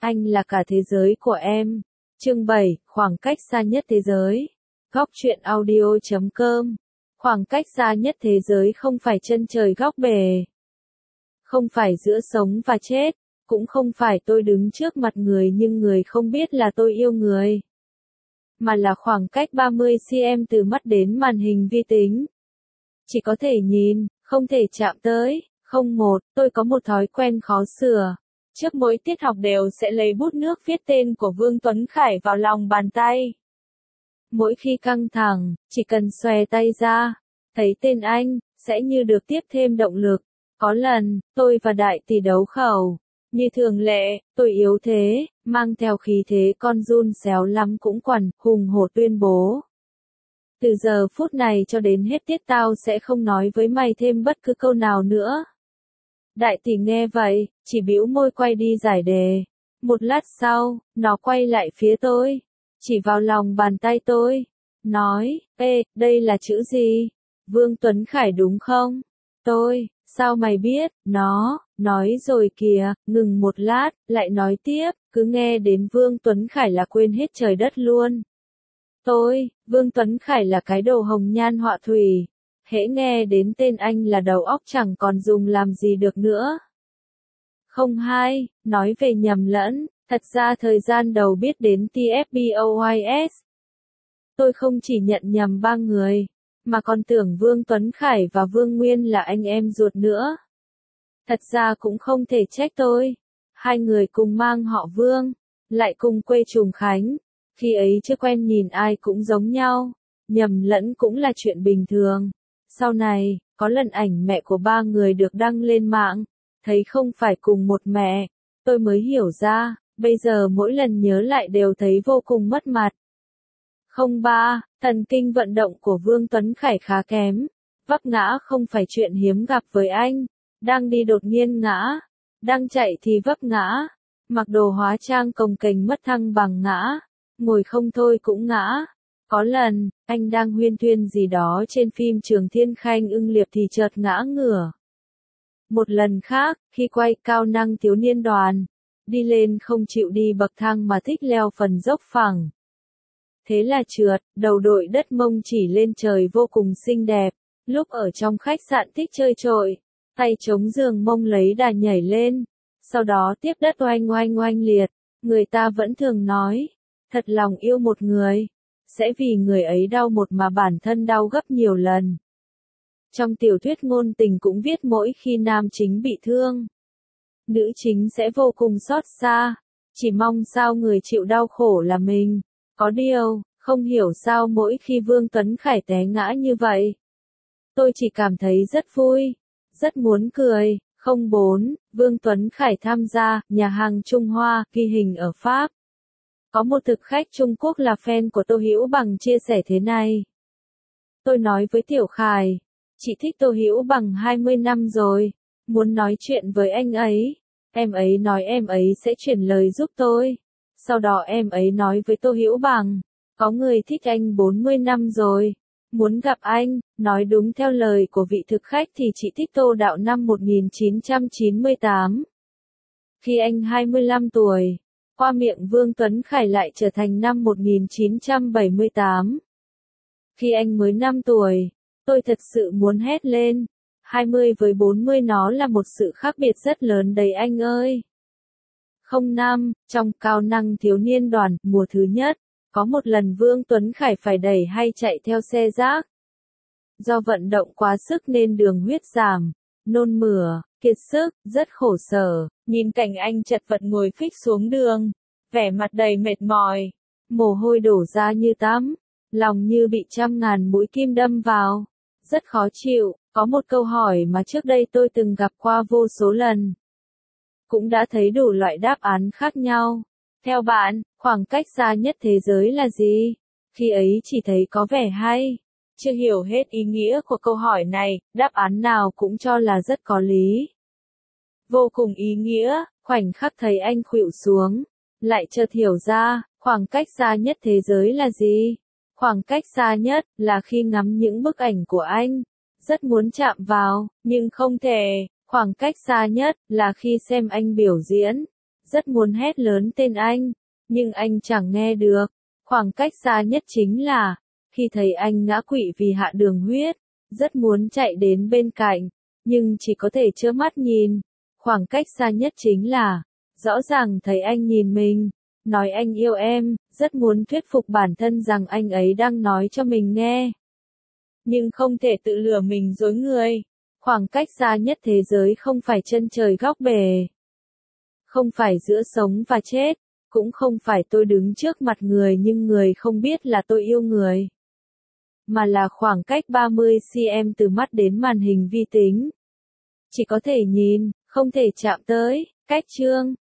anh là cả thế giới của em. Chương 7, khoảng cách xa nhất thế giới. Góc truyện audio.com. Khoảng cách xa nhất thế giới không phải chân trời góc bể. Không phải giữa sống và chết. Cũng không phải tôi đứng trước mặt người nhưng người không biết là tôi yêu người. Mà là khoảng cách 30 cm từ mắt đến màn hình vi tính. Chỉ có thể nhìn, không thể chạm tới. Tôi có một thói quen khó sửa. Trước mỗi tiết học đều sẽ lấy bút nước viết tên của Vương Tuấn Khải vào lòng bàn tay. Mỗi khi căng thẳng, chỉ cần xòe tay ra, thấy tên anh, sẽ như được tiếp thêm động lực. Có lần, tôi và Đại Tỷ đấu khẩu. Như thường lệ, tôi yếu thế, mang theo khí thế con giun xéo lắm cũng quằn, hùng hổ tuyên bố. Từ giờ phút này cho đến hết tiết tao sẽ không nói với mày thêm bất cứ câu nào nữa. Đại Tỷ nghe vậy, chỉ bĩu môi quay đi giải đề. Một lát sau, nó quay lại phía tôi, chỉ vào lòng bàn tay tôi, nói, ê, đây là chữ gì? Vương Tuấn Khải đúng không? Tôi, sao mày biết? Nó, nói rồi kìa, ngừng một lát, lại nói tiếp, cứ nghe đến Vương Tuấn Khải là quên hết trời đất luôn. Vương Tuấn Khải là cái đồ hồng nhan họa thủy. Hễ nghe đến tên anh là đầu óc chẳng còn dùng làm gì được nữa. Không hai, nói về nhầm lẫn, thật ra thời gian đầu biết đến TFBOYS. Tôi không chỉ nhận nhầm ba người, mà còn tưởng Vương Tuấn Khải và Vương Nguyên là anh em ruột nữa. Thật ra cũng không thể trách tôi. Hai người cùng mang họ Vương, lại cùng quê Trùng Khánh. Khi ấy chưa quen nhìn ai cũng giống nhau, nhầm lẫn cũng là chuyện bình thường. Sau này, có lần ảnh mẹ của ba người được đăng lên mạng, thấy không phải cùng một mẹ, tôi mới hiểu ra, bây giờ mỗi lần nhớ lại đều thấy vô cùng mất mặt. 03, thần kinh vận động của Vương Tuấn Khải khá kém, vấp ngã không phải chuyện hiếm gặp với anh, đang đi đột nhiên ngã, đang chạy thì vấp ngã, mặc đồ hóa trang cồng kềnh mất thăng bằng ngã, ngồi không thôi cũng ngã. Có lần, anh đang huyên thuyên gì đó trên phim Trường Thiên Khanh Ưng Liệp thì chợt ngã ngửa. Một lần khác, khi quay Cao Năng Thiếu Niên Đoàn, đi lên không chịu đi bậc thang mà thích leo phần dốc phẳng. Thế là trượt, đầu đội đất mông chỉ lên trời vô cùng xinh đẹp. Lúc ở trong khách sạn thích chơi trội, tay chống giường mông lấy đà nhảy lên, sau đó tiếp đất oanh oanh oanh liệt. Người ta vẫn thường nói, thật lòng yêu một người, sẽ vì người ấy đau một mà bản thân đau gấp nhiều lần. Trong tiểu thuyết ngôn tình cũng viết mỗi khi nam chính bị thương, nữ chính sẽ vô cùng xót xa, chỉ mong sao người chịu đau khổ là mình. Có điều, không hiểu sao mỗi khi Vương Tuấn Khải té ngã như vậy, tôi chỉ cảm thấy rất vui, rất muốn cười. 04, Vương Tuấn Khải tham gia nhà hàng Trung Hoa, ghi hình ở Pháp. Có một thực khách Trung Quốc là fan của Tô Hữu Bằng chia sẻ thế này. Tôi nói với Tiểu Khải, chị thích Tô Hữu Bằng 20 năm rồi, muốn nói chuyện với anh ấy. Em ấy nói em ấy sẽ chuyển lời giúp tôi. Sau đó em ấy nói với Tô Hữu Bằng, có người thích anh 40 năm rồi, muốn gặp anh. Nói đúng theo lời của vị thực khách thì chị thích Tô Đạo năm 1998. Khi anh 25 tuổi, qua miệng Vương Tuấn Khải lại trở thành năm 1978. Khi anh mới 5 tuổi, tôi thật sự muốn hét lên. 20 với 40 nó là một sự khác biệt rất lớn đấy anh ơi. 05, trong Cao Năng Thiếu Niên Đoàn, mùa thứ nhất, có một lần Vương Tuấn Khải phải đẩy hay chạy theo xe rác. Do vận động quá sức nên đường huyết giảm, nôn mửa, kiệt sức, rất khổ sở. Nhìn cảnh anh chật vật ngồi phích xuống đường, vẻ mặt đầy mệt mỏi, mồ hôi đổ ra như tắm, lòng như bị trăm ngàn mũi kim đâm vào, rất khó chịu. Có một câu hỏi mà trước đây tôi từng gặp qua vô số lần, cũng đã thấy đủ loại đáp án khác nhau. Theo bạn, khoảng cách xa nhất thế giới là gì? Khi ấy chỉ thấy có vẻ hay, chưa hiểu hết ý nghĩa của câu hỏi này, đáp án nào cũng cho là rất có lý. Vô cùng ý nghĩa, khoảnh khắc thấy anh khuỵu xuống, lại chợt hiểu ra, khoảng cách xa nhất thế giới là gì? Khoảng cách xa nhất là khi ngắm những bức ảnh của anh, rất muốn chạm vào, nhưng không thể. Khoảng cách xa nhất là khi xem anh biểu diễn, rất muốn hét lớn tên anh, nhưng anh chẳng nghe được. Khoảng cách xa nhất chính là, khi thấy anh ngã quỵ vì hạ đường huyết, rất muốn chạy đến bên cạnh, nhưng chỉ có thể trơ mắt nhìn. Khoảng cách xa nhất chính là, rõ ràng thấy anh nhìn mình, nói anh yêu em, rất muốn thuyết phục bản thân rằng anh ấy đang nói cho mình nghe. Nhưng không thể tự lừa mình dối người. Khoảng cách xa nhất thế giới không phải chân trời góc bể. Không phải giữa sống và chết. Cũng không phải tôi đứng trước mặt người nhưng người không biết là tôi yêu người. Mà là khoảng cách 30 cm từ mắt đến màn hình vi tính. Chỉ có thể nhìn, không thể chạm tới. Cách chương